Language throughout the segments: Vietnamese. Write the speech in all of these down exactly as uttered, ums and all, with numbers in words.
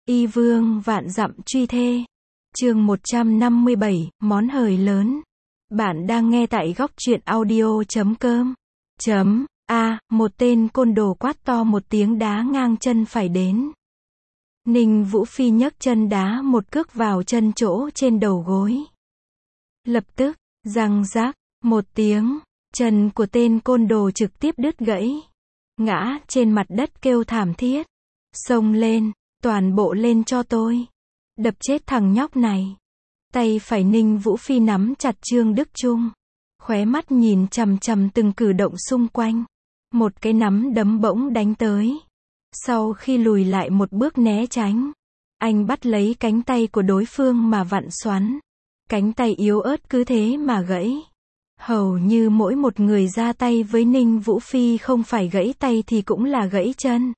Y vương vạn dặm truy thê. Chương một trăm năm mươi bảy, món hời lớn. Bạn đang nghe tại góc truyện audio chấm com. Chấm, A, một tên côn đồ quát to một tiếng đá ngang chân phải đến. Ninh Vũ Phi nhấc chân đá một cước vào chân chỗ trên đầu gối. Lập tức, răng rác, một tiếng, chân của tên côn đồ trực tiếp đứt gãy. Ngã trên mặt đất kêu thảm thiết. Xông lên, toàn bộ lên cho tôi. Đập chết thằng nhóc này. Tay phải Ninh Vũ Phi nắm chặt Trương Đức Trung. Khóe mắt nhìn chằm chằm từng cử động xung quanh. Một cái nắm đấm bỗng đánh tới. Sau khi lùi lại một bước né tránh, anh bắt lấy cánh tay của đối phương mà vặn xoắn. Cánh tay yếu ớt cứ thế mà gãy. Hầu như mỗi một người ra tay với Ninh Vũ Phi không phải gãy tay thì cũng là gãy chân.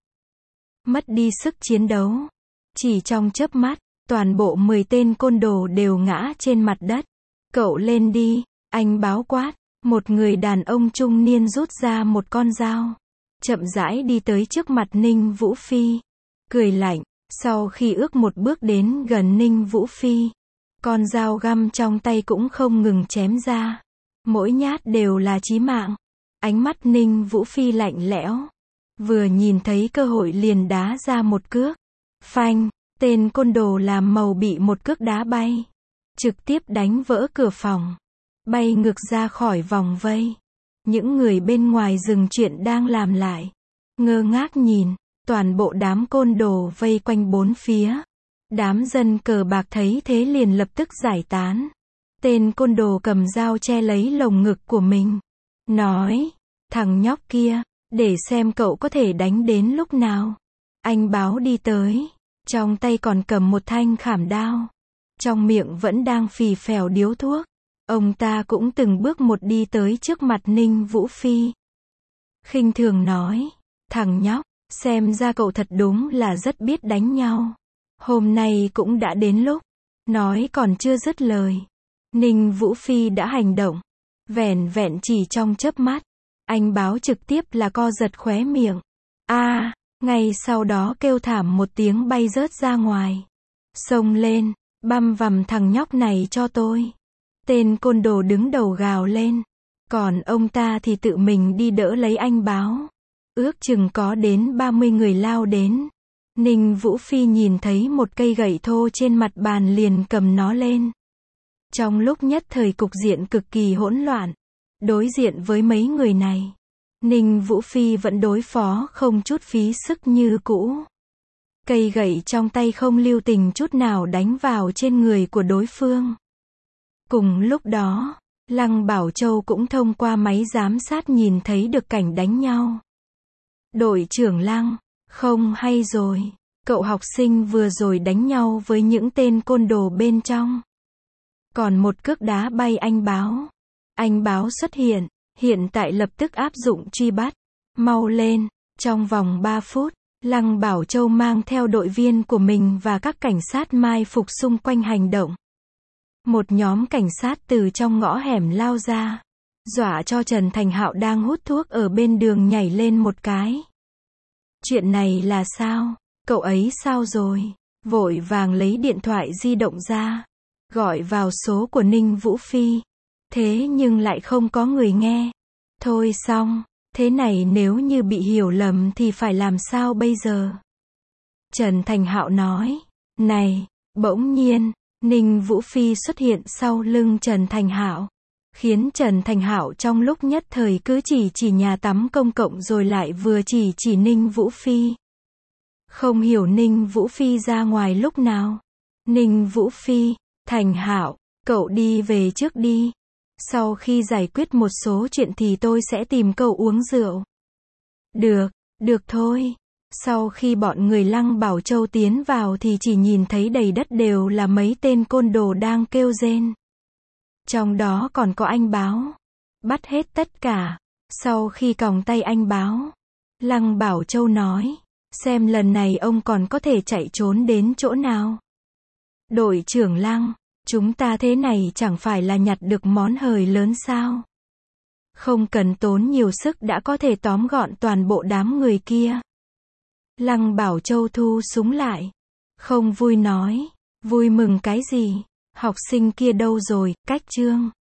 Mất đi sức chiến đấu. Chỉ trong chớp mắt, toàn bộ mười tên côn đồ đều ngã trên mặt đất. Cậu lên đi, anh báo quát. Một người đàn ông trung niên rút ra một con dao. Chậm rãi đi tới trước mặt Ninh Vũ Phi. Cười lạnh, sau khi ước một bước đến gần Ninh Vũ Phi. Con dao găm trong tay cũng không ngừng chém ra. Mỗi nhát đều là chí mạng. Ánh mắt Ninh Vũ Phi lạnh lẽo. Vừa nhìn thấy cơ hội liền đá ra một cước. Phanh, tên côn đồ làm màu bị một cước đá bay. Trực tiếp đánh vỡ cửa phòng. Bay ngược ra khỏi vòng vây. Những người bên ngoài dừng chuyện đang làm lại. Ngơ ngác nhìn, toàn bộ đám côn đồ vây quanh bốn phía. Đám dân cờ bạc thấy thế liền lập tức giải tán. Tên côn đồ cầm dao che lấy lồng ngực của mình. Nói, thằng nhóc kia, để xem cậu có thể đánh đến lúc nào. Anh báo đi tới. Trong tay còn cầm một thanh khảm đao. Trong miệng vẫn đang phì phèo điếu thuốc. Ông ta cũng từng bước một đi tới trước mặt Ninh Vũ Phi. Khinh thường nói, thằng nhóc, xem ra cậu thật đúng là rất biết đánh nhau. Hôm nay cũng đã đến lúc. Nói còn chưa dứt lời. Ninh Vũ Phi đã hành động. Vẻn vẹn chỉ trong chớp mắt. Anh báo trực tiếp là co giật khóe miệng. A, à, ngay sau đó kêu thảm một tiếng bay rớt ra ngoài. Xông lên, băm vằm thằng nhóc này cho tôi. Tên côn đồ đứng đầu gào lên. Còn ông ta thì tự mình đi đỡ lấy anh báo. Ước chừng có đến ba mươi người lao đến. Ninh Vũ Phi nhìn thấy một cây gậy thô trên mặt bàn liền cầm nó lên. Trong lúc nhất thời cục diện cực kỳ hỗn loạn. Đối diện với mấy người này, Ninh Vũ Phi vẫn đối phó không chút phí sức như cũ. Cây gậy trong tay không lưu tình chút nào đánh vào trên người của đối phương. Cùng lúc đó, Lăng Bảo Châu cũng thông qua máy giám sát nhìn thấy được cảnh đánh nhau. Đội trưởng Lăng, không hay rồi, cậu học sinh vừa rồi đánh nhau với những tên côn đồ bên trong. Còn một cước đá bay anh báo. Anh báo xuất hiện, hiện tại lập tức áp dụng truy bắt. Mau lên, trong vòng ba phút, Lăng Bảo Châu mang theo đội viên của mình và các cảnh sát mai phục xung quanh hành động. Một nhóm cảnh sát từ trong ngõ hẻm lao ra, dọa cho Trần Thành Hạo đang hút thuốc ở bên đường nhảy lên một cái. Chuyện này là sao? Cậu ấy sao rồi? Vội vàng lấy điện thoại di động ra, gọi vào số của Ninh Vũ Phi. Thế nhưng lại không có người nghe. Thôi xong, thế này nếu như bị hiểu lầm thì phải làm sao bây giờ? Trần Thành Hạo nói, này, bỗng nhiên, Ninh Vũ Phi xuất hiện sau lưng Trần Thành Hạo. Khiến Trần Thành Hạo trong lúc nhất thời cứ chỉ chỉ nhà tắm công cộng rồi lại vừa chỉ chỉ Ninh Vũ Phi. Không hiểu Ninh Vũ Phi ra ngoài lúc nào. Ninh Vũ Phi, Thành Hạo, cậu đi về trước đi. Sau khi giải quyết một số chuyện thì tôi sẽ tìm cậu uống rượu. Được, được thôi. Sau khi bọn người Lăng Bảo Châu tiến vào thì chỉ nhìn thấy đầy đất đều là mấy tên côn đồ đang kêu rên. Trong đó còn có anh báo. Bắt hết tất cả. Sau khi còng tay anh báo, Lăng Bảo Châu nói, xem lần này ông còn có thể chạy trốn đến chỗ nào. Đội trưởng Lăng, chúng ta thế này chẳng phải là nhặt được món hời lớn sao? Không cần tốn nhiều sức đã có thể tóm gọn toàn bộ đám người kia. Lăng Bảo Châu thu súng lại. Không vui nói. Vui mừng cái gì? Học sinh kia đâu rồi, cách chương.